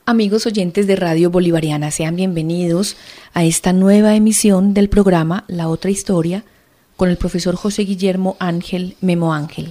Amigos oyentes de Radio Bolivariana, sean bienvenidos a esta nueva emisión del programa La Otra Historia con el profesor José Guillermo Ángel Memo Ángel.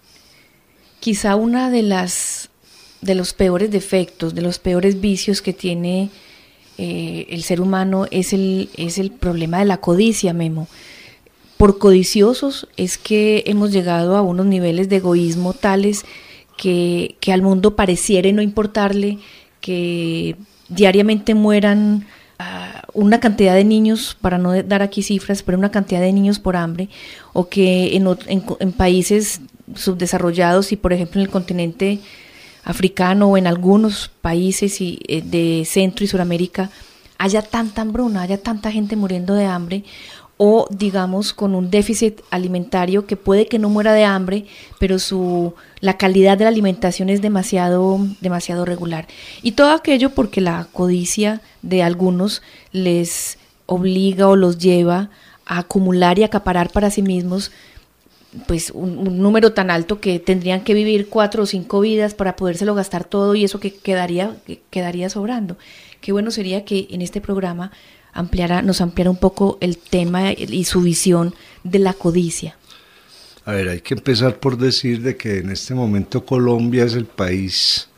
Quizá una de los peores defectos, de los peores vicios que tiene el ser humano es el problema de la codicia, Memo. Por codiciosos es que hemos llegado a unos niveles de egoísmo tales que al mundo pareciera no importarle que diariamente mueran una cantidad de niños, para no dar aquí cifras, pero una cantidad de niños por hambre, o que en países subdesarrollados y por ejemplo en el continente africano o en algunos países de Centro y Suramérica haya tanta hambruna, haya tanta gente muriendo de hambre, o digamos con un déficit alimentario que puede que no muera de hambre, pero la calidad de la alimentación es demasiado regular. Y todo aquello porque la codicia de algunos les obliga o los lleva a acumular y acaparar para sí mismos pues un número tan alto que tendrían que vivir 4 o 5 vidas para podérselo gastar todo, y eso que quedaría sobrando. Qué bueno sería que en este programa nos ampliara un poco el tema y su visión de la codicia. A ver, hay que empezar por decir de que en este momento Colombia es el país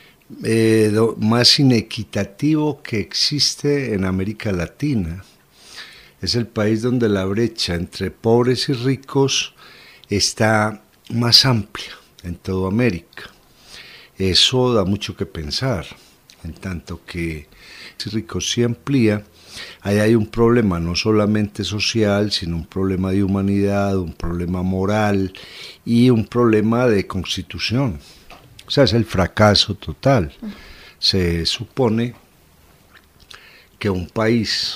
más inequitativo que existe en América Latina. Es el país donde la brecha entre pobres y ricos está más amplia en toda América. Eso da mucho que pensar, en tanto que si ricos se amplía, ahí hay un problema no solamente social, sino un problema de humanidad, un problema moral y un problema de constitución. O sea, es el fracaso total. Se supone que un país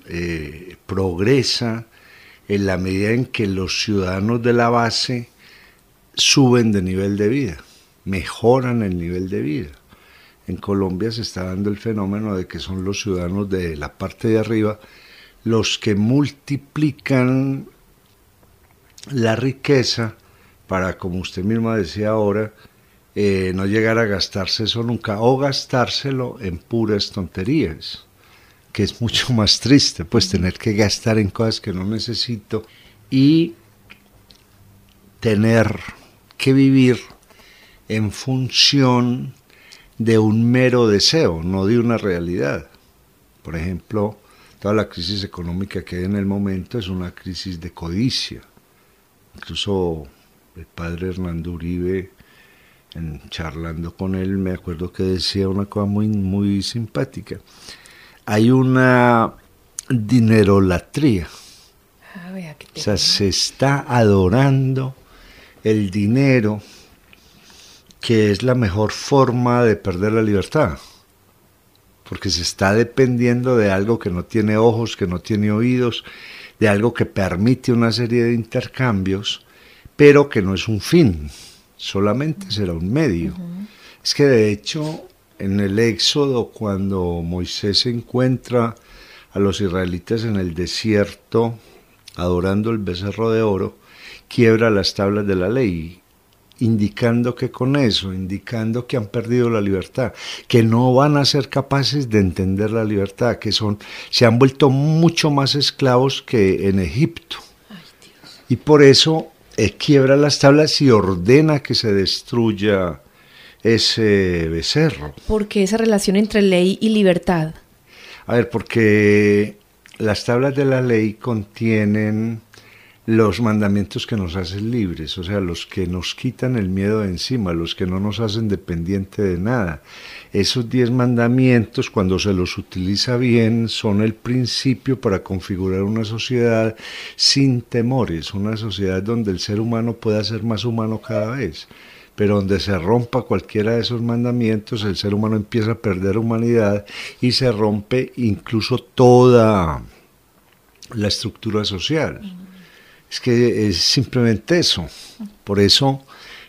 progresa en la medida en que los ciudadanos de la base suben de nivel de vida, mejoran el nivel de vida. En Colombia se está dando el fenómeno de que son los ciudadanos de la parte de arriba los que multiplican la riqueza para, como usted misma decía ahora, no llegar a gastarse eso nunca, o gastárselo en puras tonterías, que es mucho más triste, pues tener que gastar en cosas que no necesito y tener que vivir en función de un mero deseo, no de una realidad. Por ejemplo, toda la crisis económica que hay en el momento es una crisis de codicia. Incluso el padre Hernando Uribe, charlando con él, me acuerdo que decía una cosa muy, muy simpática. Hay una dinerolatría. O sea, se está adorando el dinero, que es la mejor forma de perder la libertad, porque se está dependiendo de algo que no tiene ojos, que no tiene oídos, de algo que permite una serie de intercambios, pero que no es un fin, solamente será un medio. Es que de hecho, en el Éxodo, cuando Moisés encuentra a los israelitas en el desierto, adorando el becerro de oro, quiebra las tablas de la ley, indicando que con eso, indicando que han perdido la libertad, que no van a ser capaces de entender la libertad, que se han vuelto mucho más esclavos que en Egipto. Ay, Dios. Y por eso quiebra las tablas y ordena que se destruya ese becerro. ¿Por qué esa relación entre ley y libertad? A ver, porque las tablas de la ley contienen los mandamientos que nos hacen libres, o sea, los que nos quitan el miedo de encima, los que no nos hacen dependiente de nada. Esos 10 mandamientos, cuando se los utiliza bien, son el principio para configurar una sociedad sin temores, una sociedad donde el ser humano pueda ser más humano cada vez, pero donde se rompa cualquiera de esos mandamientos, el ser humano empieza a perder humanidad y se rompe incluso toda la estructura social. Es que es simplemente eso. Por eso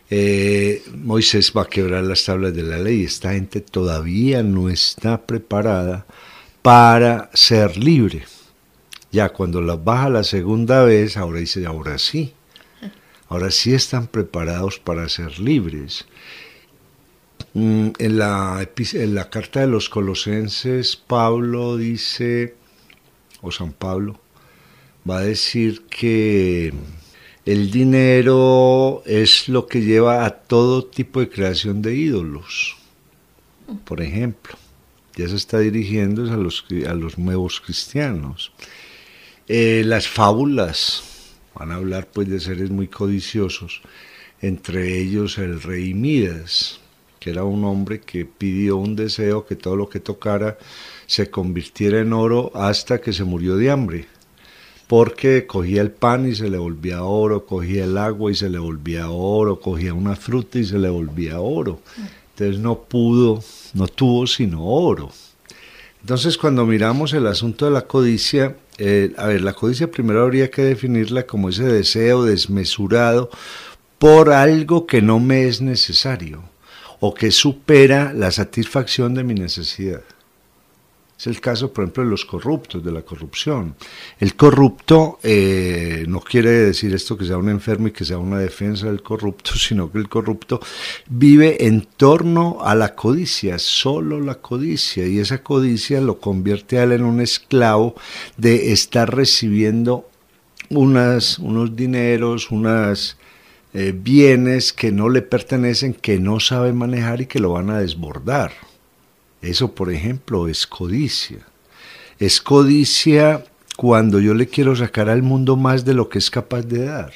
Moisés va a quebrar las tablas de la ley. Esta gente todavía no está preparada para ser libre. Ya cuando las baja la segunda vez, ahora dice, ahora sí están preparados para ser libres. En la carta de los Colosenses, Pablo dice, o San Pablo, va a decir que el dinero es lo que lleva a todo tipo de creación de ídolos. Por ejemplo, ya se está dirigiendo a los nuevos cristianos. Las fábulas van a hablar pues de seres muy codiciosos, entre ellos el rey Midas, que era un hombre que pidió un deseo que todo lo que tocara se convirtiera en oro hasta que se murió de hambre, porque cogía el pan y se le volvía oro, cogía el agua y se le volvía oro, cogía una fruta y se le volvía oro. Entonces no tuvo sino oro. Entonces cuando miramos el asunto de la codicia, la codicia primero habría que definirla como ese deseo desmesurado por algo que no me es necesario o que supera la satisfacción de mi necesidad. Es el caso, por ejemplo, de los corruptos, de la corrupción. El corrupto no quiere decir esto que sea un enfermo y que sea una defensa del corrupto, sino que el corrupto vive en torno a la codicia, solo la codicia, y esa codicia lo convierte a él en un esclavo de estar recibiendo unos dineros, bienes que no le pertenecen, que no sabe manejar y que lo van a desbordar. Eso, por ejemplo, es codicia. Es codicia cuando yo le quiero sacar al mundo más de lo que es capaz de dar.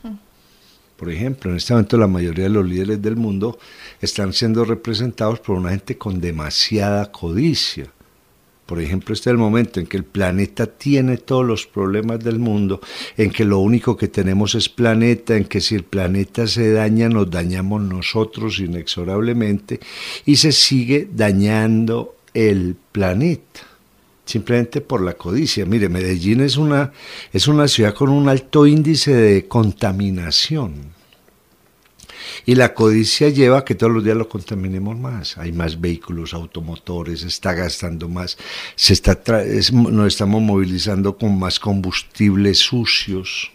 Por ejemplo, en este momento la mayoría de los líderes del mundo están siendo representados por una gente con demasiada codicia. Por ejemplo, este es el momento en que el planeta tiene todos los problemas del mundo, en que lo único que tenemos es planeta, en que si el planeta se daña, nos dañamos nosotros inexorablemente, y se sigue dañando el planeta, simplemente por la codicia. Mire, Medellín es una ciudad con un alto índice de contaminación. Y la codicia lleva a que todos los días lo contaminemos más. Hay más vehículos automotores, se está gastando más, nos estamos movilizando con más combustibles sucios.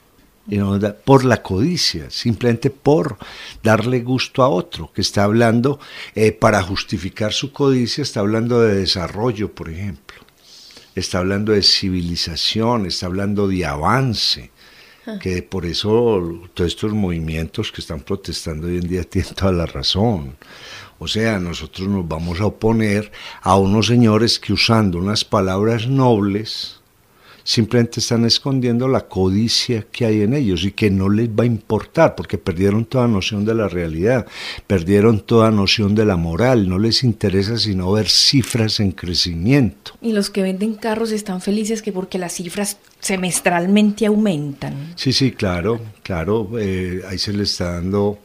Por la codicia, simplemente por darle gusto a otro, que está hablando, para justificar su codicia, está hablando de desarrollo, por ejemplo. Está hablando de civilización, está hablando de avance. Que por eso todos estos movimientos que están protestando hoy en día tienen toda la razón. O sea, nosotros nos vamos a oponer a unos señores que, usando unas palabras nobles, simplemente están escondiendo la codicia que hay en ellos y que no les va a importar, porque perdieron toda noción de la realidad, perdieron toda noción de la moral, no les interesa sino ver cifras en crecimiento. Y los que venden carros están felices que porque las cifras semestralmente aumentan. Sí, claro, ahí se le está dando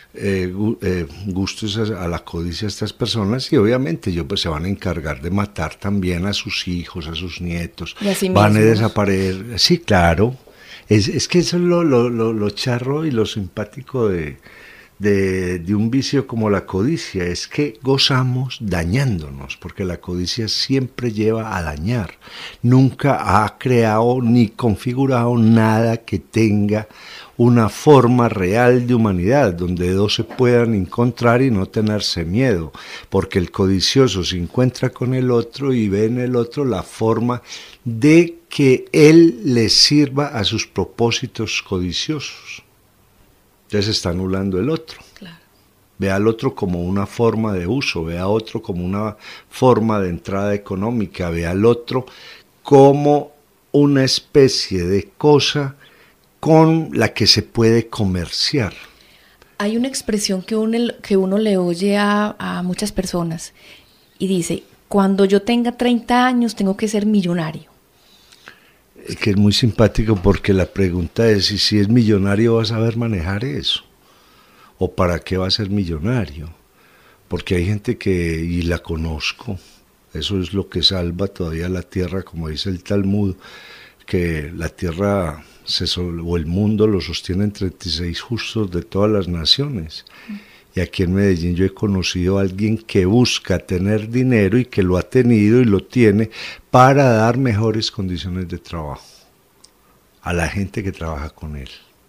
gustos a la codicia a estas personas, y obviamente ellos pues se van a encargar de matar también a sus hijos, a sus nietos, van a desaparecer. Sí, claro, es que eso es lo charro y lo simpático de un vicio como la codicia, es que gozamos dañándonos, porque la codicia siempre lleva a dañar, nunca ha creado ni configurado nada que tenga una forma real de humanidad, donde dos se puedan encontrar y no tenerse miedo, porque el codicioso se encuentra con el otro y ve en el otro la forma de que él le sirva a sus propósitos codiciosos. Entonces está anulando el otro. Claro. Ve al otro como una forma de uso, ve a otro como una forma de entrada económica, ve al otro como una especie de cosa con la que se puede comerciar. Hay una expresión que uno le oye a muchas personas y dice, cuando yo tenga 30 años tengo que ser millonario. Que es muy simpático, porque la pregunta es, ¿y si es millonario va a saber manejar eso? ¿O para qué va a ser millonario? Porque hay gente y la conozco, eso es lo que salva todavía la tierra, como dice el Talmud, que la tierra o el mundo lo sostienen 36 justos de todas las naciones. Y aquí en Medellín yo he conocido a alguien que busca tener dinero y que lo ha tenido y lo tiene para dar mejores condiciones de trabajo a la gente que trabaja con él.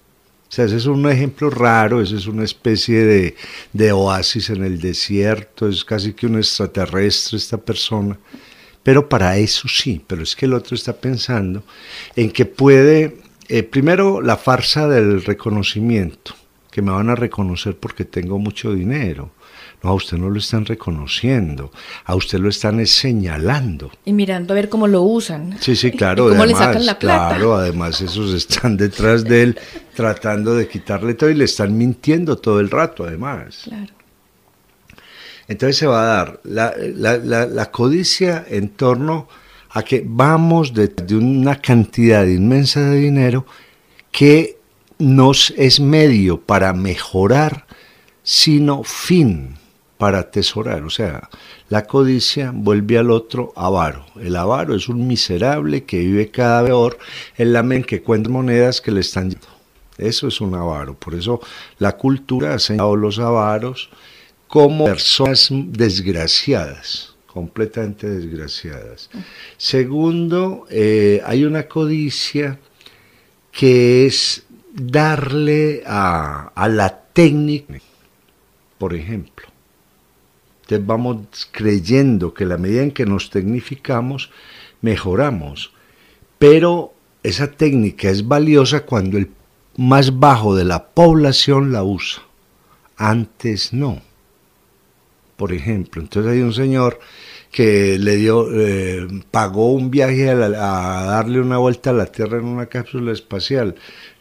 O sea, ese es un ejemplo raro, ese es una especie de oasis en el desierto, es casi que un extraterrestre esta persona, pero para eso sí, pero es que el otro está pensando en que puede, primero la farsa del reconocimiento, que me van a reconocer porque tengo mucho dinero. No, a usted no lo están reconociendo, a usted lo están señalando. Y mirando a ver cómo lo usan. Sí, sí, claro. ¿Y cómo además, le sacan la plata? Claro, además esos están detrás de él tratando de quitarle todo y le están mintiendo todo el rato, además. Claro. Entonces se va a dar la codicia en torno a que vamos de una cantidad inmensa de dinero que nos es medio para mejorar, sino fin para atesorar. O sea, la codicia vuelve al otro avaro. El avaro es un miserable que vive cada vez peor en la mente, que cuenta monedas que le están dando. Eso es un avaro. Por eso la cultura ha señalado a los avaros como personas desgraciadas, completamente desgraciadas. Segundo, hay una codicia que es darle a la técnica, por ejemplo. Entonces vamos creyendo que a la medida en que nos tecnificamos, mejoramos. Pero esa técnica es valiosa cuando el más bajo de la población la usa. Antes no. Por ejemplo, entonces hay un señor que le dio, pagó un viaje a darle una vuelta a la Tierra en una cápsula espacial.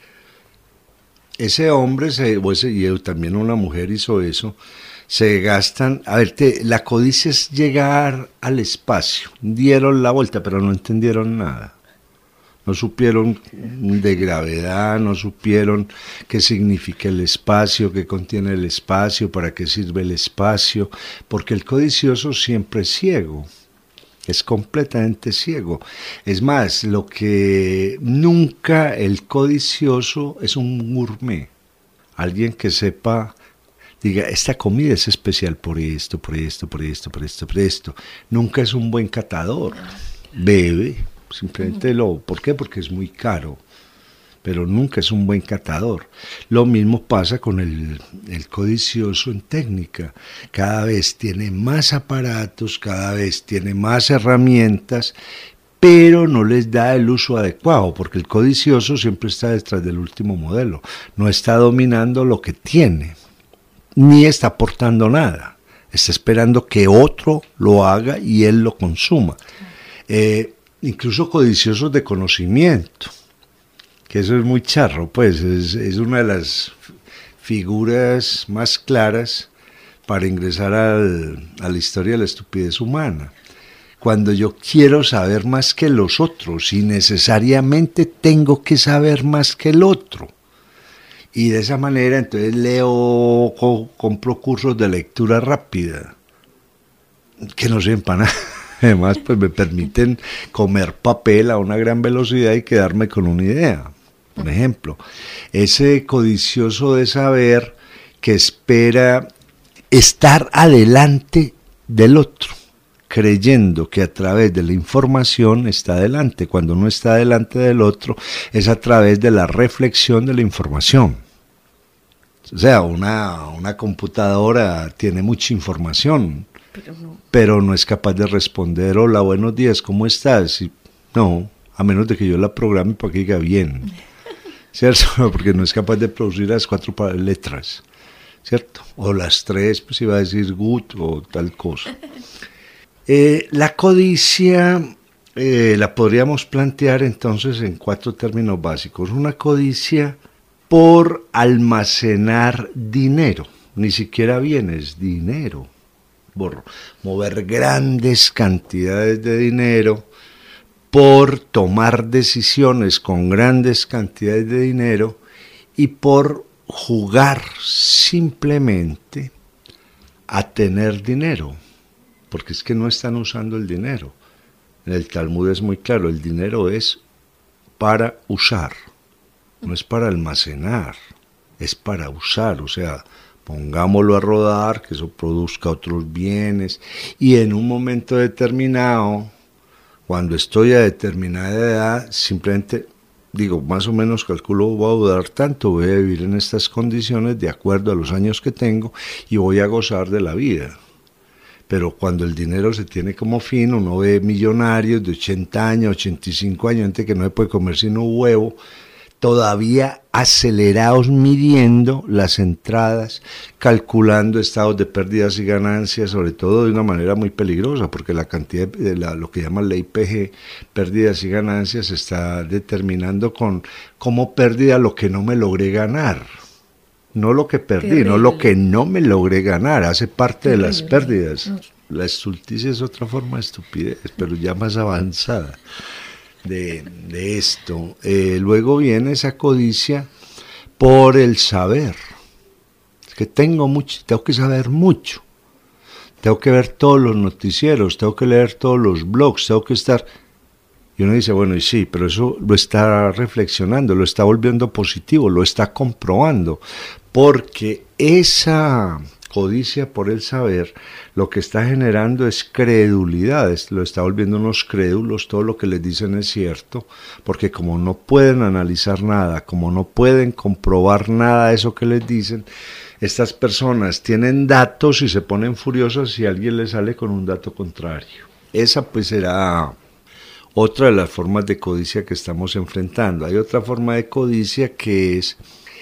Ese hombre, y también una mujer hizo eso, se gastan, a ver, la codicia es llegar al espacio, dieron la vuelta, pero no entendieron nada. No supieron de gravedad, no supieron qué significa el espacio, qué contiene el espacio, para qué sirve el espacio, porque el codicioso siempre es ciego, es completamente ciego. Es más, lo que nunca el codicioso es un gourmet, alguien que sepa, diga, esta comida es especial por esto, por esto, por esto, por esto, por esto. Nunca es un buen catador, bebe. Simplemente ¿por qué? Porque es muy caro, pero nunca es un buen catador. Lo mismo pasa con el codicioso en técnica. Cada vez tiene más aparatos, cada vez tiene más herramientas, pero no les da el uso adecuado, porque el codicioso siempre está detrás del último modelo, no está dominando lo que tiene, ni está aportando nada, está esperando que otro lo haga y él lo consuma. Incluso codiciosos de conocimiento, que eso es muy charro, pues es una de las figuras más claras para ingresar a la historia de la estupidez humana. Cuando yo quiero saber más que los otros y necesariamente tengo que saber más que el otro. Y de esa manera entonces leo, compro cursos de lectura rápida, que no sirven para nada. Además, pues me permiten comer papel a una gran velocidad y quedarme con una idea. Por ejemplo, ese codicioso de saber que espera estar adelante del otro, creyendo que a través de la información está adelante. Cuando no está adelante del otro, es a través de la reflexión de la información. O sea, una computadora tiene mucha información, pero no es capaz de responder, hola, buenos días, ¿cómo estás? Y no, a menos de que yo la programe para que diga bien, ¿cierto? Porque no es capaz de producir las 4 letras, ¿cierto? O las 3, pues iba a decir good o tal cosa. La codicia la podríamos plantear entonces en 4 términos básicos. Una codicia por almacenar dinero, ni siquiera bienes, dinero. Por mover grandes cantidades de dinero, por tomar decisiones con grandes cantidades de dinero y por jugar simplemente a tener dinero, porque es que no están usando el dinero. En el Talmud es muy claro, el dinero es para usar, no es para almacenar, es para usar, o sea, pongámoslo a rodar, que eso produzca otros bienes, y en un momento determinado, cuando estoy a determinada edad, simplemente digo, más o menos calculo, voy a durar tanto, voy a vivir en estas condiciones de acuerdo a los años que tengo y voy a gozar de la vida. Pero cuando el dinero se tiene como fin, uno ve millonarios de 80 años, 85 años, gente que no se puede comer sino huevo, todavía acelerados midiendo las entradas, calculando estados de pérdidas y ganancias, sobre todo de una manera muy peligrosa, porque la cantidad de lo que llaman la IPG, pérdidas y ganancias, se está determinando como pérdida lo que no me logré ganar. No lo que perdí, terrible. No lo que no me logré ganar, hace parte terrible. De las pérdidas. La estulticia es otra forma de estupidez, pero ya más avanzada de esto. Luego viene esa codicia por el saber. Es que tengo que saber mucho. Tengo que ver todos los noticieros, tengo que leer todos los blogs, tengo que estar... Y uno dice, bueno, y sí, pero eso lo está reflexionando, lo está volviendo positivo, lo está comprobando, porque esa codicia por el saber lo que está generando es credulidad, lo está volviendo unos crédulos, todo lo que les dicen es cierto, porque como no pueden analizar nada, como no pueden comprobar nada de eso que les dicen, estas personas tienen datos y se ponen furiosas si alguien les sale con un dato contrario. Esa pues será otra de las formas de codicia que estamos enfrentando. Hay otra forma de codicia que es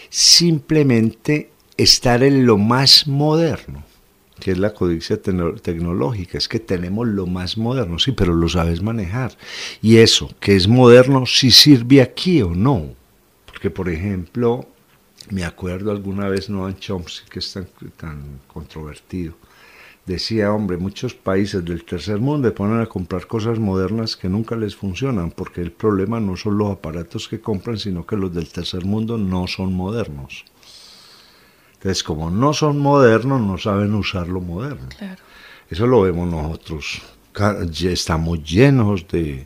simplemente estar en lo más moderno, que es la codicia tecnológica, es que tenemos lo más moderno, sí, pero lo sabes manejar. Y eso, que es moderno, ¿sí sirve aquí o no? Porque, por ejemplo, me acuerdo alguna vez Noam Chomsky, que es tan controvertido, decía, hombre, muchos países del tercer mundo se ponen a comprar cosas modernas que nunca les funcionan, porque el problema no son los aparatos que compran, sino que los del tercer mundo no son modernos. Entonces, como no son modernos, no saben usar lo moderno. Claro. Eso lo vemos nosotros. Estamos llenos de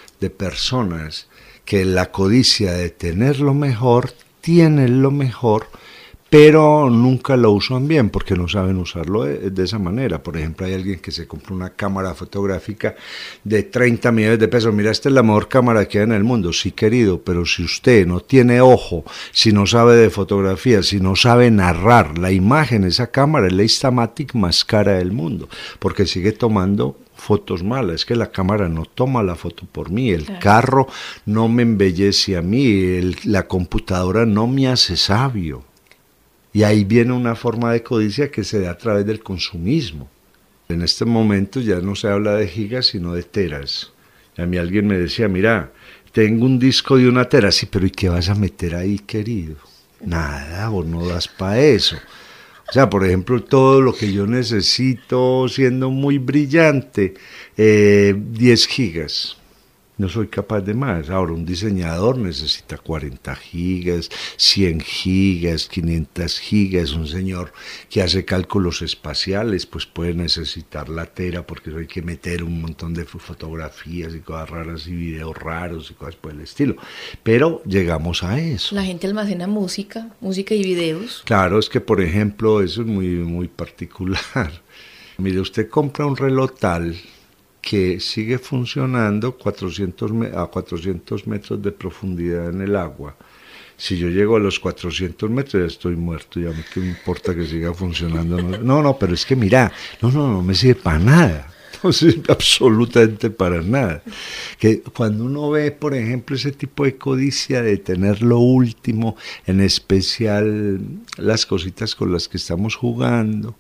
personas que la codicia de tener lo mejor, tienen lo mejor, pero nunca lo usan bien porque no saben usarlo de esa manera. Por ejemplo, hay alguien que se compra una cámara fotográfica de 30 millones de pesos. Mira, esta es la mejor cámara que hay en el mundo. Sí, querido, pero si usted no tiene ojo, si no sabe de fotografía, si no sabe narrar la imagen, esa cámara es la Instamatic más cara del mundo, porque sigue tomando fotos malas. Es que la cámara no toma la foto por mí, el carro no me embellece a mí, la computadora no me hace sabio. Y ahí viene una forma de codicia que se da a través del consumismo. En este momento ya no se habla de gigas, sino de teras. Y a mí alguien me decía, mira, tengo un disco de 1 tera. Sí, pero ¿y qué vas a meter ahí, querido? Nada, vos no das para eso. O sea, por ejemplo, todo lo que yo necesito, siendo muy brillante, 10 gigas. No soy capaz de más. Ahora, un diseñador necesita 40 gigas, 100 gigas, 500 gigas. Un señor que hace cálculos espaciales, pues puede necesitar la tera, porque hay que meter un montón de fotografías y cosas raras y videos raros y cosas por el estilo. Pero llegamos a eso. La gente almacena música y videos. Claro, es que, por ejemplo, eso es muy, muy particular. Mire, usted compra un reloj tal que sigue funcionando a 400 metros de profundidad en el agua. Si yo llego a los 400 metros ya estoy muerto, ya qué me importa que siga funcionando. No, pero es que mira, no me sirve para nada, no sirve absolutamente para nada. Que cuando uno ve, por ejemplo, ese tipo de codicia de tener lo último, en especial las cositas con las que estamos jugando,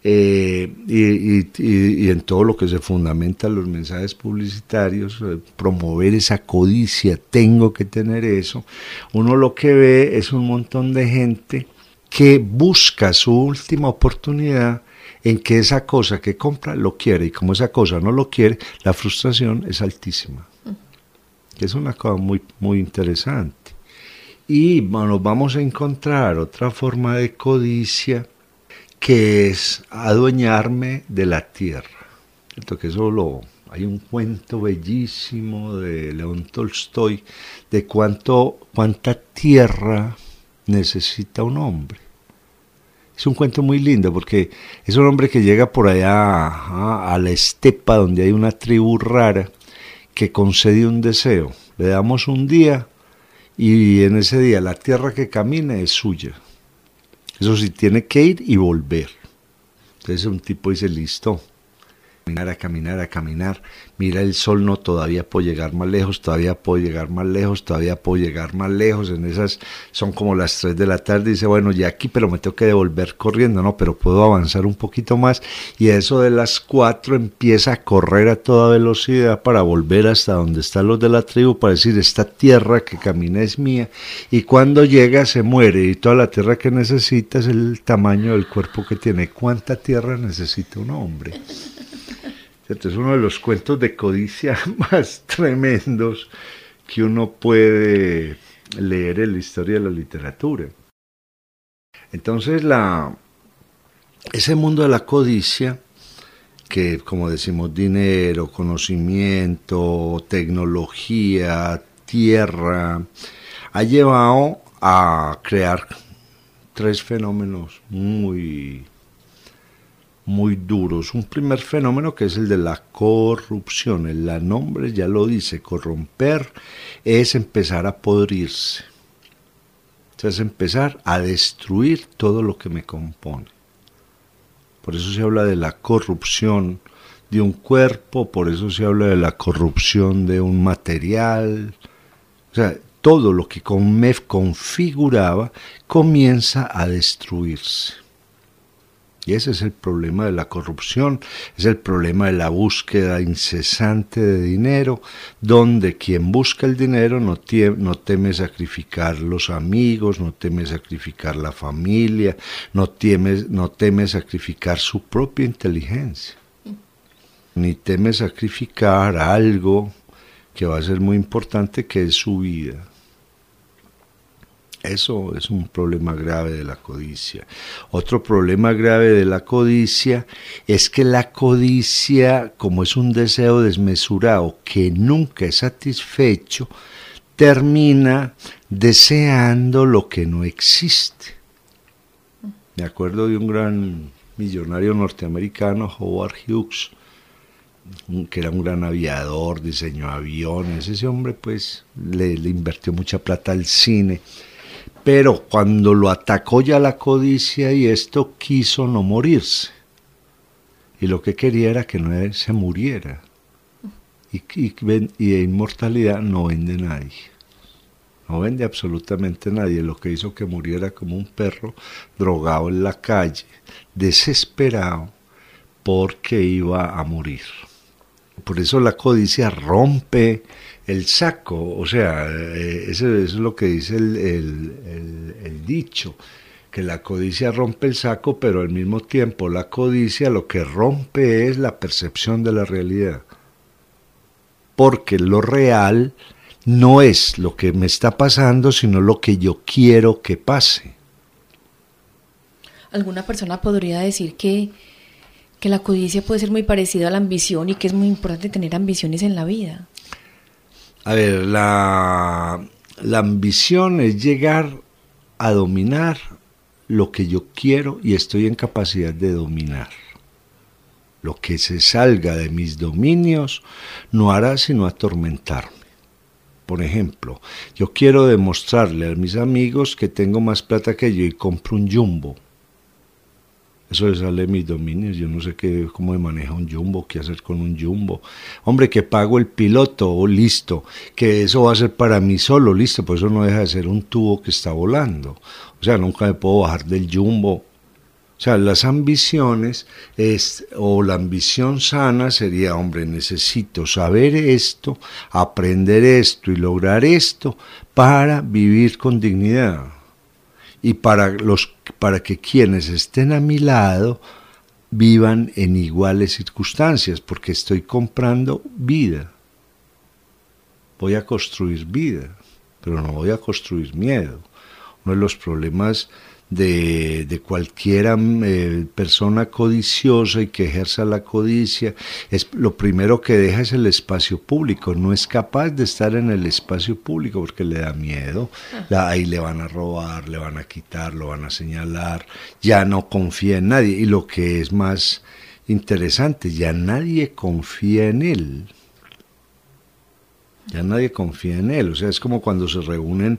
y en todo lo que se fundamenta los mensajes publicitarios, promover esa codicia, tengo que tener eso, uno lo que ve es un montón de gente que busca su última oportunidad en que esa cosa que compra lo quiere, y como esa cosa no lo quiere, la frustración es altísima. Que es una cosa muy, muy interesante. Y bueno, vamos a encontrar otra forma de codicia, que es adueñarme de la tierra. ¿Cierto? Que hay un cuento bellísimo de León Tolstoy de cuánta tierra necesita un hombre. Es un cuento muy lindo porque es un hombre que llega por allá a la estepa donde hay una tribu rara que concede un deseo. Le damos un día y en ese día la tierra que camine es suya. Eso sí, tiene que ir y volver. Entonces un tipo dice, listo, caminar, a caminar, a caminar, mira el sol, no, todavía puedo llegar más lejos, todavía puedo llegar más lejos, todavía puedo llegar más lejos, en esas son como las 3 de la tarde, dice, bueno, ya aquí, pero me tengo que devolver corriendo, no, pero puedo avanzar un poquito más, y eso de las 4 empieza a correr a toda velocidad para volver hasta donde están los de la tribu, para decir, esta tierra que camina es mía, y cuando llega se muere, y toda la tierra que necesita es el tamaño del cuerpo que tiene. ¿Cuánta tierra necesita un hombre? Es uno de los cuentos de codicia más tremendos que uno puede leer en la historia de la literatura. Entonces, ese mundo de la codicia, que como decimos, dinero, conocimiento, tecnología, tierra, ha llevado a crear 3 fenómenos muy duros. Un primer fenómeno que es el de la corrupción. El nombre ya lo dice, corromper es empezar a podrirse. Es empezar a destruir todo lo que me compone. Por eso se habla de la corrupción de un cuerpo, por eso se habla de la corrupción de un material. O sea, todo lo que me configuraba comienza a destruirse. Y ese es el problema de la corrupción, es el problema de la búsqueda incesante de dinero, donde quien busca el dinero no teme sacrificar los amigos, no teme sacrificar la familia, no teme sacrificar su propia inteligencia, ni teme sacrificar algo que va a ser muy importante, que es su vida. Eso es un problema grave de la codicia. Otro problema grave de la codicia es que la codicia, como es un deseo desmesurado que nunca es satisfecho, termina deseando lo que no existe. Me acuerdo de un gran millonario norteamericano, Howard Hughes, que era un gran aviador, diseñó aviones. Ese hombre pues le invirtió mucha plata al cine. Pero cuando lo atacó ya la codicia y esto, quiso no morirse. Y lo que quería era que no se muriera. Y de inmortalidad no vende nadie. No vende absolutamente nadie. Lo que hizo que muriera como un perro drogado en la calle, desesperado, porque iba a morir. Por eso la codicia rompe el saco, o sea, eso es lo que dice el dicho, que la codicia rompe el saco, pero al mismo tiempo la codicia lo que rompe es la percepción de la realidad, porque lo real no es lo que me está pasando, sino lo que yo quiero que pase. ¿Alguna persona podría decir que la codicia puede ser muy parecida a la ambición y que es muy importante tener ambiciones en la vida? A ver, la ambición es llegar a dominar lo que yo quiero y estoy en capacidad de dominar. Lo que se salga de mis dominios no hará sino atormentarme. Por ejemplo, yo quiero demostrarle a mis amigos que tengo más plata que yo y compro un jumbo. Eso le sale de mis dominios, yo no sé cómo se maneja un jumbo, qué hacer con un jumbo. Hombre, que pago el piloto, listo, que eso va a ser para mí solo, listo, pues eso no deja de ser un tubo que está volando. O sea, nunca me puedo bajar del jumbo. O sea, las ambiciones, o la ambición sana sería, hombre, necesito saber esto, aprender esto y lograr esto para vivir con dignidad. Y para que quienes estén a mi lado vivan en iguales circunstancias, porque estoy comprando vida. Voy a construir vida, pero no voy a construir miedo. Uno de los problemas de cualquier persona codiciosa y que ejerza la codicia, es lo primero que deja es el espacio público. No es capaz de estar en el espacio público porque le da miedo. Ahí le van a robar, le van a quitar, lo van a señalar, ya no confía en nadie. Y lo que es más interesante, ya nadie confía en él. Ya nadie confía en él. O sea, es como cuando se reúnen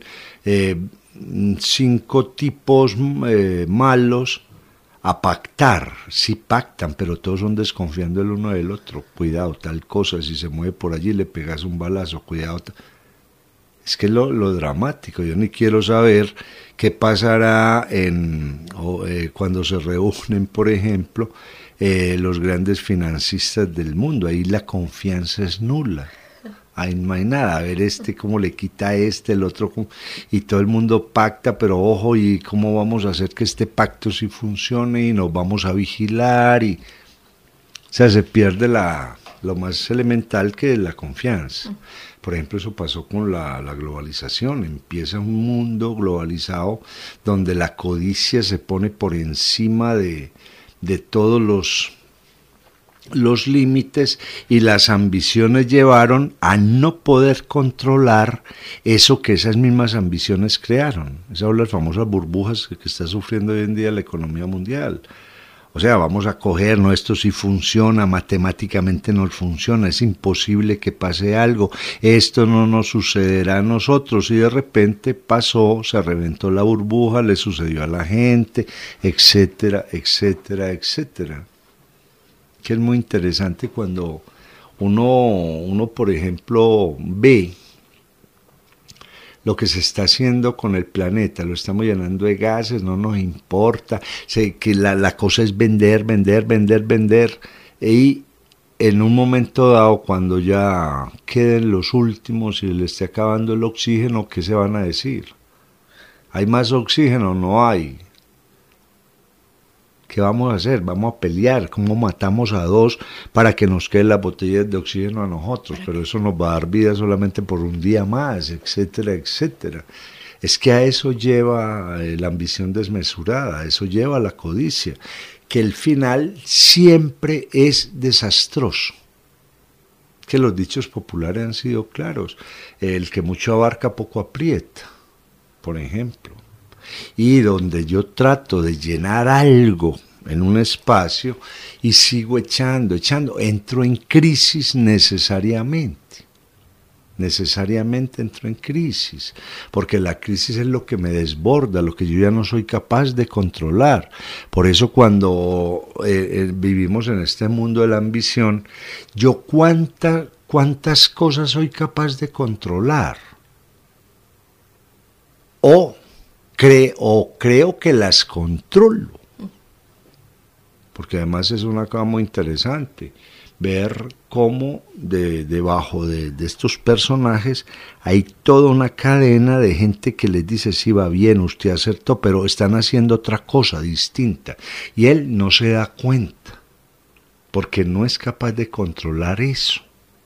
5 tipos malos a pactar. Sí pactan, pero todos son desconfiando el uno del otro. Cuidado, tal cosa, si se mueve por allí le pegas un balazo, cuidado. Es que lo dramático, yo ni quiero saber qué pasará cuando se reúnen, por ejemplo, los grandes financistas del mundo. Ahí la confianza es nula. Ahí no hay nada, a ver cómo le quita a el otro, y todo el mundo pacta, pero ojo, y cómo vamos a hacer que este pacto sí funcione, y nos vamos a vigilar, o sea, se pierde lo más elemental, que es la confianza. Por ejemplo, eso pasó con la globalización. Empieza un mundo globalizado donde la codicia se pone por encima de todos los límites, y las ambiciones llevaron a no poder controlar eso que esas mismas ambiciones crearon. Esas son las famosas burbujas que está sufriendo hoy en día la economía mundial. O sea, vamos a coger, no, esto sí funciona, matemáticamente no funciona, es imposible que pase algo, esto no nos sucederá a nosotros, y de repente pasó, se reventó la burbuja, le sucedió a la gente, etcétera, etcétera, etcétera. Que es muy interesante cuando uno, por ejemplo, ve lo que se está haciendo con el planeta, lo estamos llenando de gases, no nos importa, que la cosa es vender, vender, vender, vender, y en un momento dado, cuando ya queden los últimos y le esté acabando el oxígeno, ¿qué se van a decir? ¿Hay más oxígeno? No hay. ¿Qué vamos a hacer? Vamos a pelear. ¿Cómo matamos a 2 para que nos queden las botellas de oxígeno a nosotros? Pero eso nos va a dar vida solamente por un día más, etcétera, etcétera. Es que a eso lleva la ambición desmesurada, a eso lleva la codicia, que el final siempre es desastroso. Que los dichos populares han sido claros. El que mucho abarca, poco aprieta, por ejemplo. Y donde yo trato de llenar algo en un espacio y sigo echando, entro en crisis necesariamente entro en crisis, porque la crisis es lo que me desborda, lo que yo ya no soy capaz de controlar. Por eso cuando vivimos en este mundo de la ambición, yo cuántas cosas soy capaz de controlar, o creo que las controlo, porque además es una cosa muy interesante ver cómo debajo de estos personajes hay toda una cadena de gente que les dice: sí, va bien, usted acertó, pero están haciendo otra cosa distinta, y él no se da cuenta porque no es capaz de controlar eso.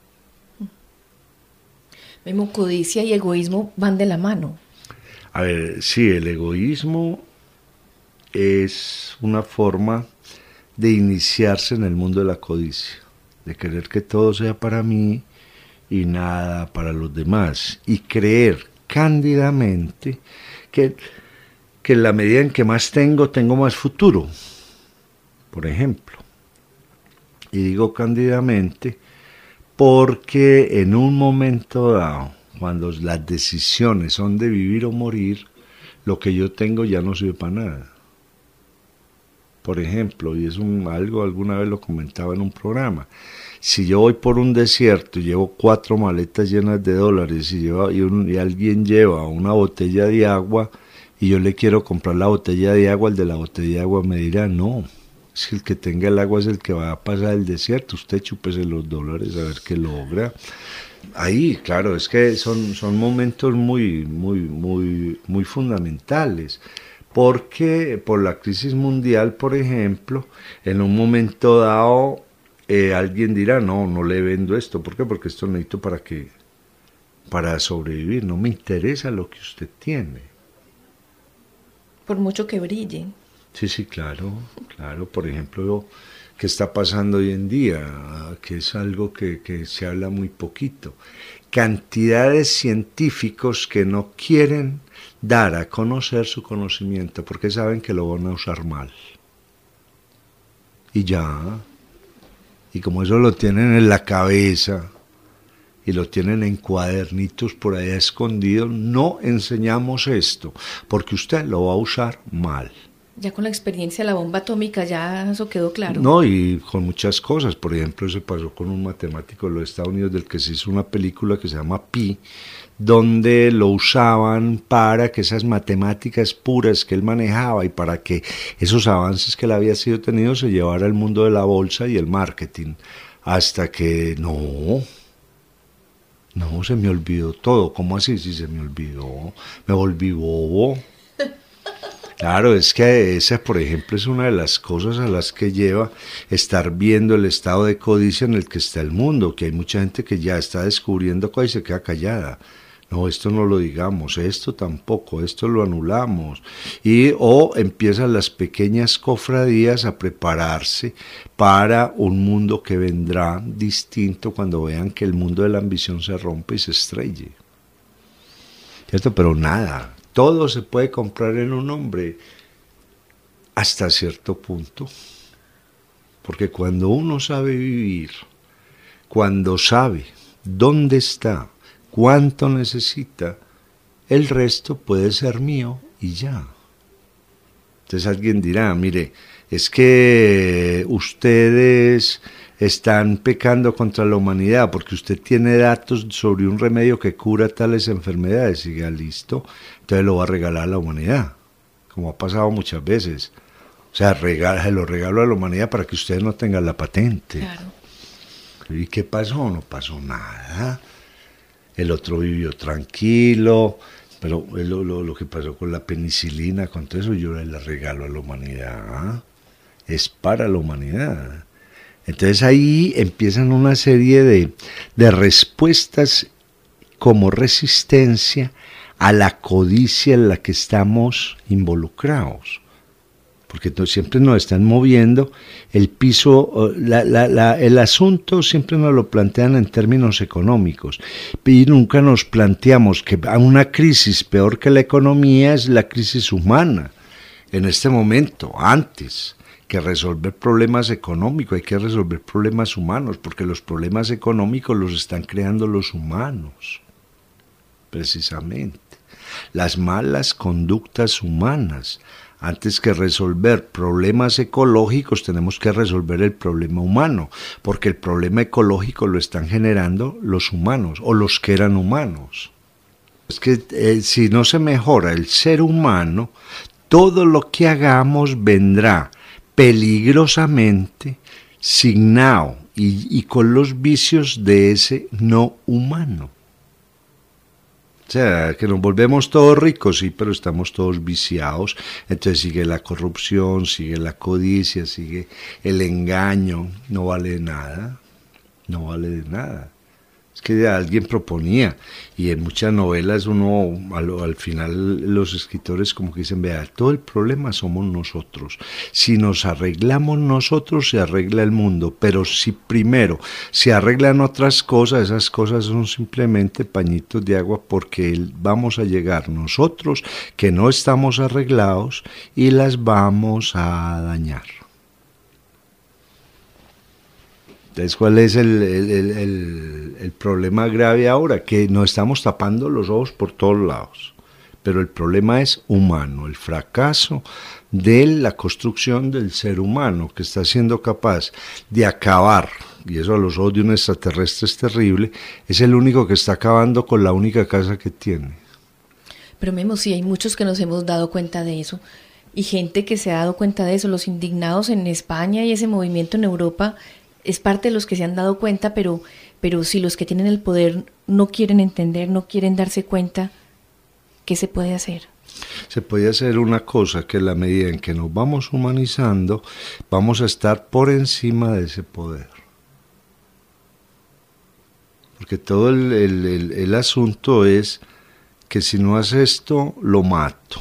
Memo, codicia y egoísmo van de la mano. A ver, sí, el egoísmo es una forma de iniciarse en el mundo de la codicia, de querer que todo sea para mí y nada para los demás, y creer cándidamente que en la medida en que más tengo más futuro, por ejemplo. Y digo cándidamente porque en un momento dado, cuando las decisiones son de vivir o morir, lo que yo tengo ya no sirve para nada. Por ejemplo, y es algo, alguna vez lo comentaba en un programa, si yo voy por un desierto y llevo 4 maletas llenas de dólares y alguien lleva una botella de agua y yo le quiero comprar la botella de agua, el de la botella de agua me dirá: no, es que el que tenga el agua es el que va a pasar el desierto, usted chúpese los dólares a ver qué logra. Ahí, claro, es que son momentos muy fundamentales, porque por la crisis mundial, por ejemplo, en un momento dado alguien dirá: no le vendo esto. ¿Por qué? Porque esto necesito para sobrevivir, no me interesa lo que usted tiene. Por mucho que brille. Sí, claro, por ejemplo, ¿qué está pasando hoy en día? Que es algo que se habla muy poquito. Cantidades científicos que no quieren dar a conocer su conocimiento porque saben que lo van a usar mal. Y ya, y como eso lo tienen en la cabeza y lo tienen en cuadernitos por allá escondidos. No enseñamos esto, porque usted lo va a usar mal. Ya con la experiencia de la bomba atómica ya eso quedó claro. No, y con muchas cosas. Por ejemplo, eso pasó con un matemático de los Estados Unidos del que se hizo una película que se llama Pi, donde lo usaban para que esas matemáticas puras que él manejaba y para que esos avances que él había sido tenido se llevara al mundo de la bolsa y el marketing. Hasta que no, se me olvidó todo. ¿Cómo así? Si se me olvidó, me volví bobo. Claro, es que esa, por ejemplo, es una de las cosas a las que lleva estar viendo el estado de codicia en el que está el mundo, que hay mucha gente que ya está descubriendo cosas y se queda callada. No, esto no lo digamos, esto tampoco, esto lo anulamos. O empiezan las pequeñas cofradías a prepararse para un mundo que vendrá distinto cuando vean que el mundo de la ambición se rompe y se estrelle. ¿Cierto? Pero nada. Todo se puede comprar en un hombre hasta cierto punto, porque cuando uno sabe vivir, cuando sabe dónde está, cuánto necesita, el resto puede ser mío y ya. Entonces alguien dirá, mire, es que ustedes están pecando contra la humanidad porque usted tiene datos sobre un remedio que cura tales enfermedades y ya listo, entonces lo va a regalar a la humanidad, como ha pasado muchas veces. O sea, se lo regalo a la humanidad para que ustedes no tengan la patente. Claro. ¿Y qué pasó? No pasó nada. El otro vivió tranquilo, pero lo que pasó con la penicilina, con todo eso, yo le regalo a la humanidad. Es para la humanidad. Entonces ahí empiezan una serie de respuestas como resistencia a la codicia en la que estamos involucrados. Porque siempre nos están moviendo el piso, el asunto siempre nos lo plantean en términos económicos y nunca nos planteamos que una crisis peor que la economía es la crisis humana. En este momento, antes que resolver problemas económicos, hay que resolver problemas humanos, porque los problemas económicos los están creando los humanos, precisamente. Las malas conductas humanas. Antes que resolver problemas ecológicos, tenemos que resolver el problema humano, porque el problema ecológico lo están generando los humanos, o los que eran humanos. Es que si no se mejora el ser humano, todo lo que hagamos vendrá peligrosamente signado y con los vicios de ese no humano. O sea, que nos volvemos todos ricos, sí, pero estamos todos viciados. Entonces sigue la corrupción, sigue la codicia, sigue el engaño. No vale de nada, no vale de nada. Es que alguien proponía, y en muchas novelas uno, al final los escritores como que dicen, vea, todo el problema somos nosotros. Si nos arreglamos nosotros, se arregla el mundo, pero si primero se arreglan otras cosas, esas cosas son simplemente pañitos de agua porque vamos a llegar nosotros que no estamos arreglados y las vamos a dañar. Entonces, ¿cuál es el problema grave ahora? Que nos estamos tapando los ojos por todos lados. Pero el problema es humano, el fracaso de la construcción del ser humano, que está siendo capaz de acabar, y eso a los ojos de un extraterrestre es terrible, es el único que está acabando con la única casa que tiene. Pero Memo, sí, hay muchos que nos hemos dado cuenta de eso, y gente que se ha dado cuenta de eso, los indignados en España y ese movimiento en Europa es parte de los que se han dado cuenta, pero si los que tienen el poder no quieren entender, no quieren darse cuenta, ¿qué se puede hacer? Se puede hacer una cosa, que en la medida en que nos vamos humanizando, vamos a estar por encima de ese poder. Porque todo el asunto es que si no hace esto, lo mato.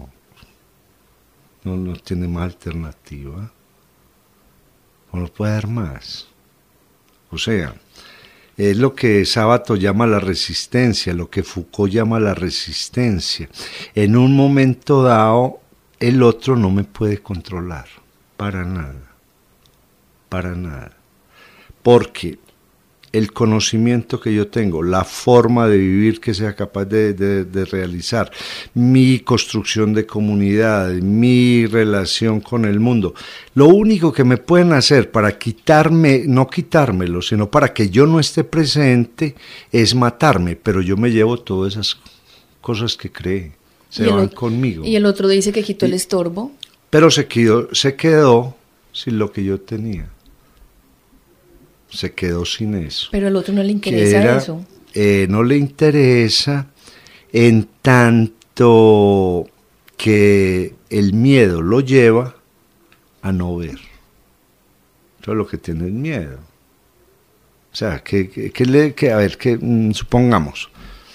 No tiene más alternativa. No puede dar más. O sea, es lo que Sábato llama la resistencia, lo que Foucault llama la resistencia. En un momento dado, el otro no me puede controlar, para nada, para nada. Porque el conocimiento que yo tengo, la forma de vivir que sea capaz de realizar, mi construcción de comunidad, mi relación con el mundo. Lo único que me pueden hacer para quitarme, no quitármelo, sino para que yo no esté presente, es matarme, pero yo me llevo todas esas cosas que cree, se van conmigo. Y el otro dice que quitó el estorbo. Pero se quedó sin lo que yo tenía. Se quedó sin eso. Pero al otro no le interesa eso. No le interesa en tanto que el miedo lo lleva a no ver. Eso es lo que tiene el miedo. O sea, supongamos,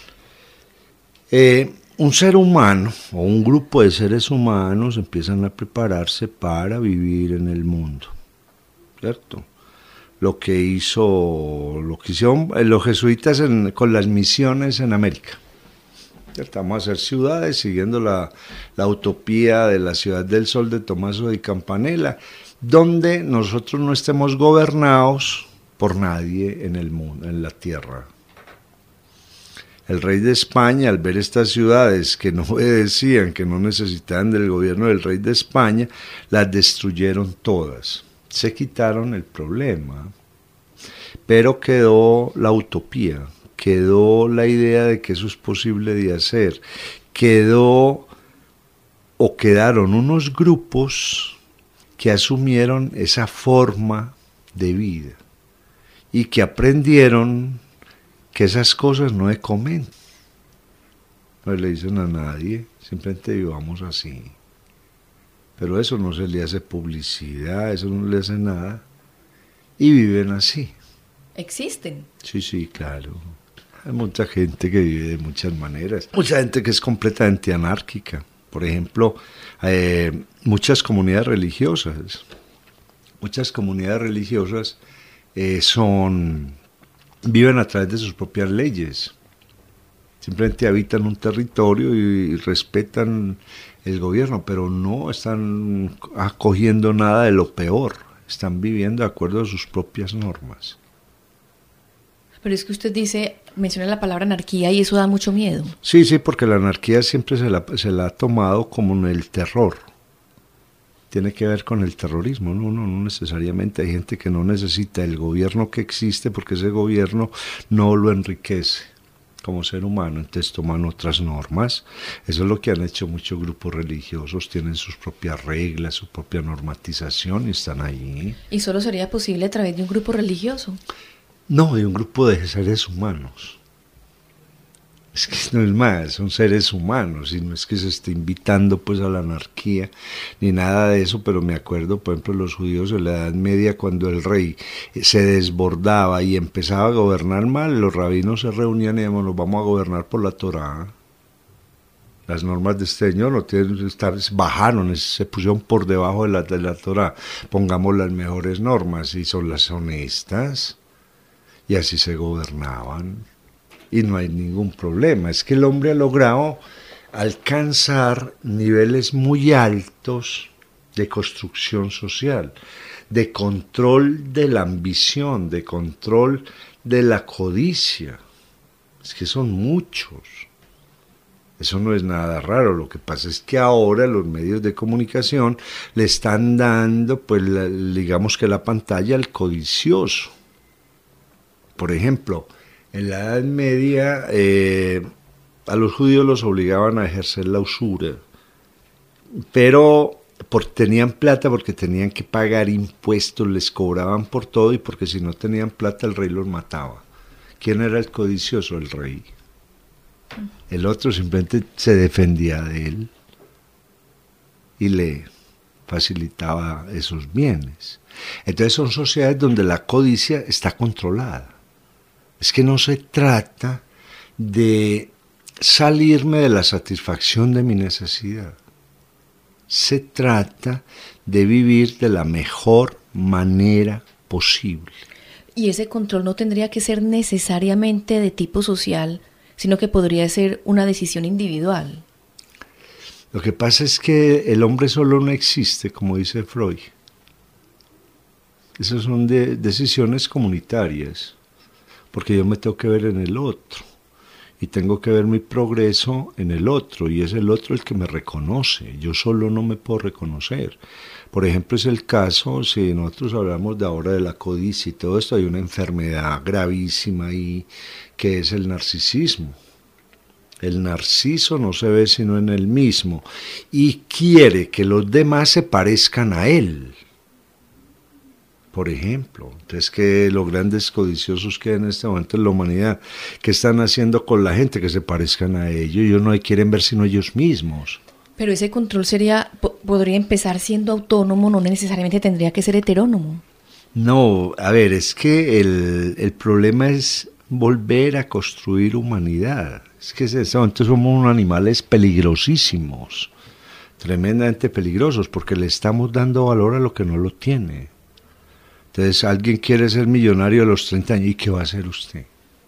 un ser humano o un grupo de seres humanos empiezan a prepararse para vivir en el mundo, ¿cierto? Lo que hicieron los jesuitas con las misiones en América. Vamos a hacer ciudades siguiendo la utopía de la ciudad del sol de Tommaso di Campanella, donde nosotros no estemos gobernados por nadie en el mundo, en la tierra. El rey de España, al ver estas ciudades que no obedecían, que no necesitaban del gobierno del rey de España, las destruyeron todas. Se quitaron el problema, pero quedó la utopía, quedó la idea de que eso es posible de hacer, quedaron unos grupos que asumieron esa forma de vida y que aprendieron que esas cosas no se comen, no le dicen a nadie, simplemente vivamos así. Pero eso no se le hace publicidad, eso no le hace nada. Y viven así. ¿Existen? Sí, claro. Hay mucha gente que vive de muchas maneras. Mucha gente que es completamente anárquica. Por ejemplo, muchas comunidades religiosas. Viven a través de sus propias leyes. Simplemente habitan un territorio y respetan el gobierno, pero no están acogiendo nada de lo peor, están viviendo de acuerdo a sus propias normas. Pero es que usted menciona la palabra anarquía y eso da mucho miedo. Sí, porque la anarquía siempre se la ha tomado como el terror. Tiene que ver con el terrorismo, no necesariamente. Hay gente que no necesita el gobierno que existe porque ese gobierno no lo enriquece como ser humano, entonces toman otras normas. Eso es lo que han hecho muchos grupos religiosos, tienen sus propias reglas, su propia normatización y están allí. ¿Y solo sería posible a través de un grupo religioso? No, de un grupo de seres humanos. Es que no es más, son seres humanos, y no es que se esté invitando pues a la anarquía, ni nada de eso, pero me acuerdo, por ejemplo, los judíos en la Edad Media, cuando el rey se desbordaba y empezaba a gobernar mal, los rabinos se reunían y decían, nos vamos a gobernar por la Torá. Las normas de este año no tienen que estar, bajaron, se pusieron por debajo de la Torá. Pongamos las mejores normas, y son las honestas, y así se gobernaban. Y no hay ningún problema, es que el hombre ha logrado alcanzar niveles muy altos de construcción social, de control de la ambición, de control de la codicia. Es que son muchos. Eso no es nada raro, lo que pasa es que ahora los medios de comunicación le están dando, pues digamos que la pantalla al codicioso. Por ejemplo, en la Edad Media a los judíos los obligaban a ejercer la usura, pero tenían plata porque tenían que pagar impuestos, les cobraban por todo, y porque si no tenían plata el rey los mataba. ¿Quién era el codicioso? El rey. El otro simplemente se defendía de él y le facilitaba esos bienes. Entonces son sociedades donde la codicia está controlada. Es que no se trata de salirme de la satisfacción de mi necesidad. Se trata de vivir de la mejor manera posible. Y ese control no tendría que ser necesariamente de tipo social, sino que podría ser una decisión individual. Lo que pasa es que el hombre solo no existe, como dice Freud. Esas son decisiones comunitarias. porque yo me tengo que ver en el otro. Y tengo que ver mi progreso en el otro, y es el otro el que me reconoce. Yo solo no me puedo reconocer. Por ejemplo, es el caso, si nosotros hablamos de ahora de la codicia y todo esto, hay una enfermedad gravísima ahí, que es el narcisismo. El narciso no se ve sino en él mismo, y quiere que los demás se parezcan a él. Por ejemplo, entonces que los grandes codiciosos que hay en este momento en la humanidad, ¿qué están haciendo con la gente? Que se parezcan a ellos, ellos no quieren ver sino ellos mismos. Pero ese control podría empezar siendo autónomo, no necesariamente tendría que ser heterónomo. No, a ver, es que el problema es volver a construir humanidad. Es que en este momento somos unos animales peligrosísimos, tremendamente peligrosos, porque le estamos dando valor a lo que no lo tiene. Entonces, alguien quiere ser millonario a los 30 años, ¿y qué va a hacer usted?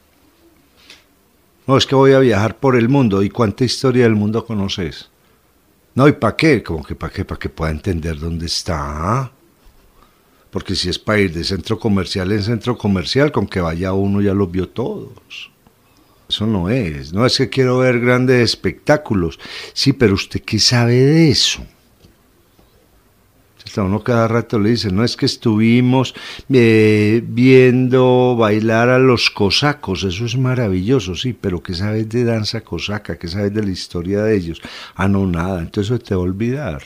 No, es que voy a viajar por el mundo. ¿Y cuánta historia del mundo conoces? No, ¿y para qué? ¿Cómo que para qué? Para que pueda entender dónde está. Porque si es para ir de centro comercial en centro comercial, con que vaya uno ya los vio todos. Eso no es. No es que quiero ver grandes espectáculos. Sí, pero ¿usted qué sabe de eso? Uno cada rato le dice, no, es que estuvimos viendo bailar a los cosacos, eso es maravilloso, sí, pero ¿qué sabes de danza cosaca? ¿Qué sabes de la historia de ellos? Ah, no, nada, entonces eso te va a olvidar.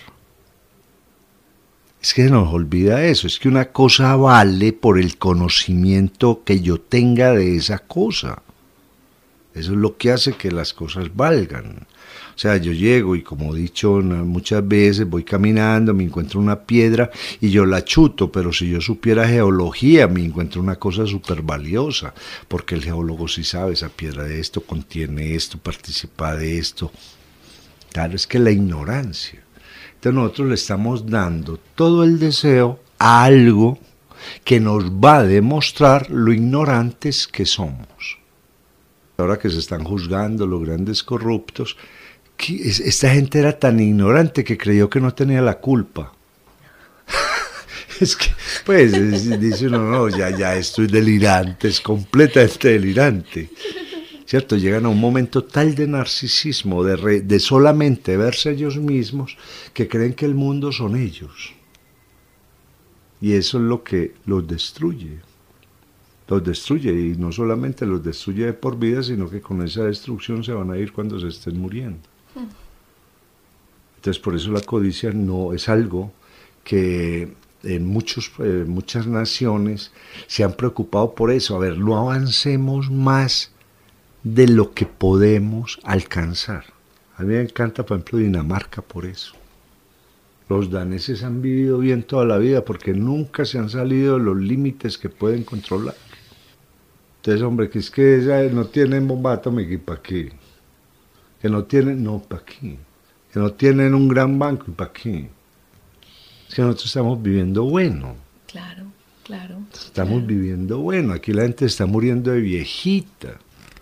Es que nos olvida eso, es que una cosa vale por el conocimiento que yo tenga de esa cosa. Eso es lo que hace que las cosas valgan. O sea, yo llego y como he dicho muchas veces, voy caminando, me encuentro una piedra y yo la chuto, pero si yo supiera geología me encuentro una cosa súper valiosa, porque el geólogo sí sabe, esa piedra de esto contiene esto, participa de esto. Claro, es que la ignorancia. Entonces nosotros le estamos dando todo el deseo a algo que nos va a demostrar lo ignorantes que somos. Ahora que se están juzgando los grandes corruptos, esta gente era tan ignorante que creyó que no tenía la culpa. Es que, pues, dice uno, no, ya estoy delirante, es completamente delirante. ¿Cierto? Llegan a un momento tal de narcisismo, de solamente verse ellos mismos, que creen que el mundo son ellos. Y eso es lo que los destruye. Los destruye, y no solamente los destruye de por vida, sino que con esa destrucción se van a ir cuando se estén muriendo. Entonces, por eso la codicia no es algo que en muchas naciones se han preocupado por eso. A ver, no avancemos más de lo que podemos alcanzar. A mí me encanta, por ejemplo, Dinamarca por eso. Los daneses han vivido bien toda la vida porque nunca se han salido de los límites que pueden controlar. Entonces, hombre, que es que no tienen bomba atómica, ¿y para qué? Que no tienen, no, ¿para qué? Que no tienen un gran banco, ¿y para qué? Es que nosotros estamos viviendo bueno. Claro. Estamos viviendo bueno. Aquí la gente está muriendo de viejita.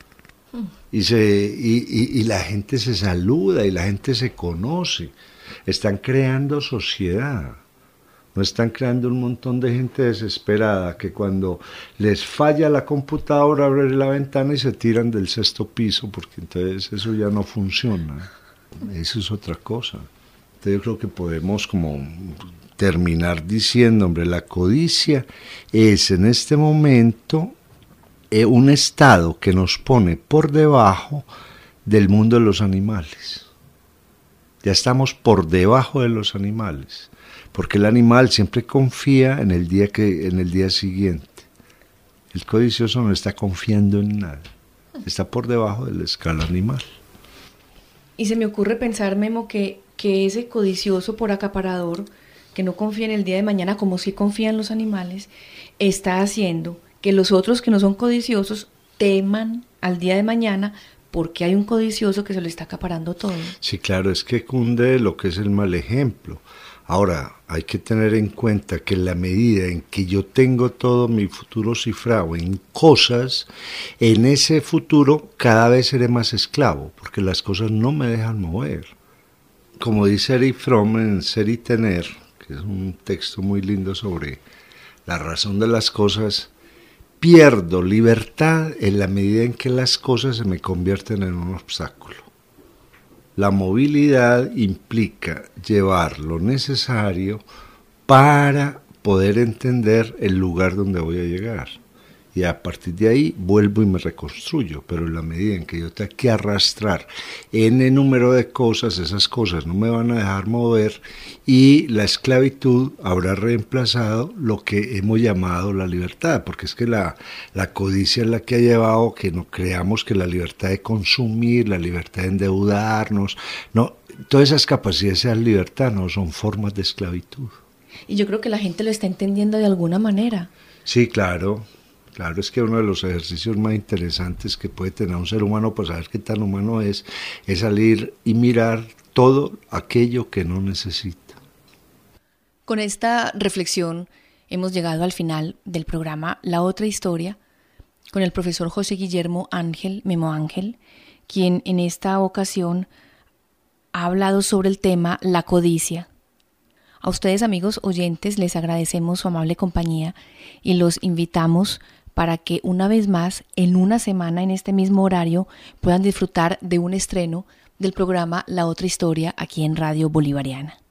Y la gente se saluda y la gente se conoce. Están creando sociedad. No están creando un montón de gente desesperada que cuando les falla la computadora abren la ventana y se tiran del 6º piso, porque entonces eso ya no funciona. Eso es otra cosa. Entonces yo creo que podemos como terminar diciendo, hombre, la codicia es en este momento un estado que nos pone por debajo del mundo de los animales. Ya estamos por debajo de los animales, porque el animal siempre confía en el día siguiente. El codicioso no está confiando en nada, está por debajo de la escala animal. Y se me ocurre pensar, Memo, que ese codicioso por acaparador, que no confía en el día de mañana como sí confían los animales, está haciendo que los otros que no son codiciosos teman al día de mañana porque hay un codicioso que se lo está acaparando todo. Sí, claro, es que cunde lo que es el mal ejemplo. Ahora, hay que tener en cuenta que en la medida en que yo tengo todo mi futuro cifrado en cosas, en ese futuro cada vez seré más esclavo, porque las cosas no me dejan mover. Como dice Erich Fromm en Ser y Tener, que es un texto muy lindo sobre la razón de las cosas, pierdo libertad en la medida en que las cosas se me convierten en un obstáculo. La movilidad implica llevar lo necesario para poder entender el lugar donde voy a llegar. Y a partir de ahí vuelvo y me reconstruyo, pero en la medida en que yo tenga que arrastrar n número de cosas, esas cosas no me van a dejar mover y la esclavitud habrá reemplazado lo que hemos llamado la libertad, porque es que la codicia es la que ha llevado que no creamos que la libertad de consumir, la libertad de endeudarnos, no, todas esas capacidades sean libertad, no son formas de esclavitud. Y yo creo que la gente lo está entendiendo de alguna manera. Sí, claro. Claro, es que uno de los ejercicios más interesantes que puede tener un ser humano para saber qué tan humano es salir y mirar todo aquello que no necesita. Con esta reflexión hemos llegado al final del programa La Otra Historia con el profesor José Guillermo Ángel Memo Ángel, quien en esta ocasión ha hablado sobre el tema la codicia. A ustedes, amigos oyentes, les agradecemos su amable compañía y los invitamos para que una vez más, en una semana, en este mismo horario, puedan disfrutar de un estreno del programa La Otra Historia aquí en Radio Bolivariana.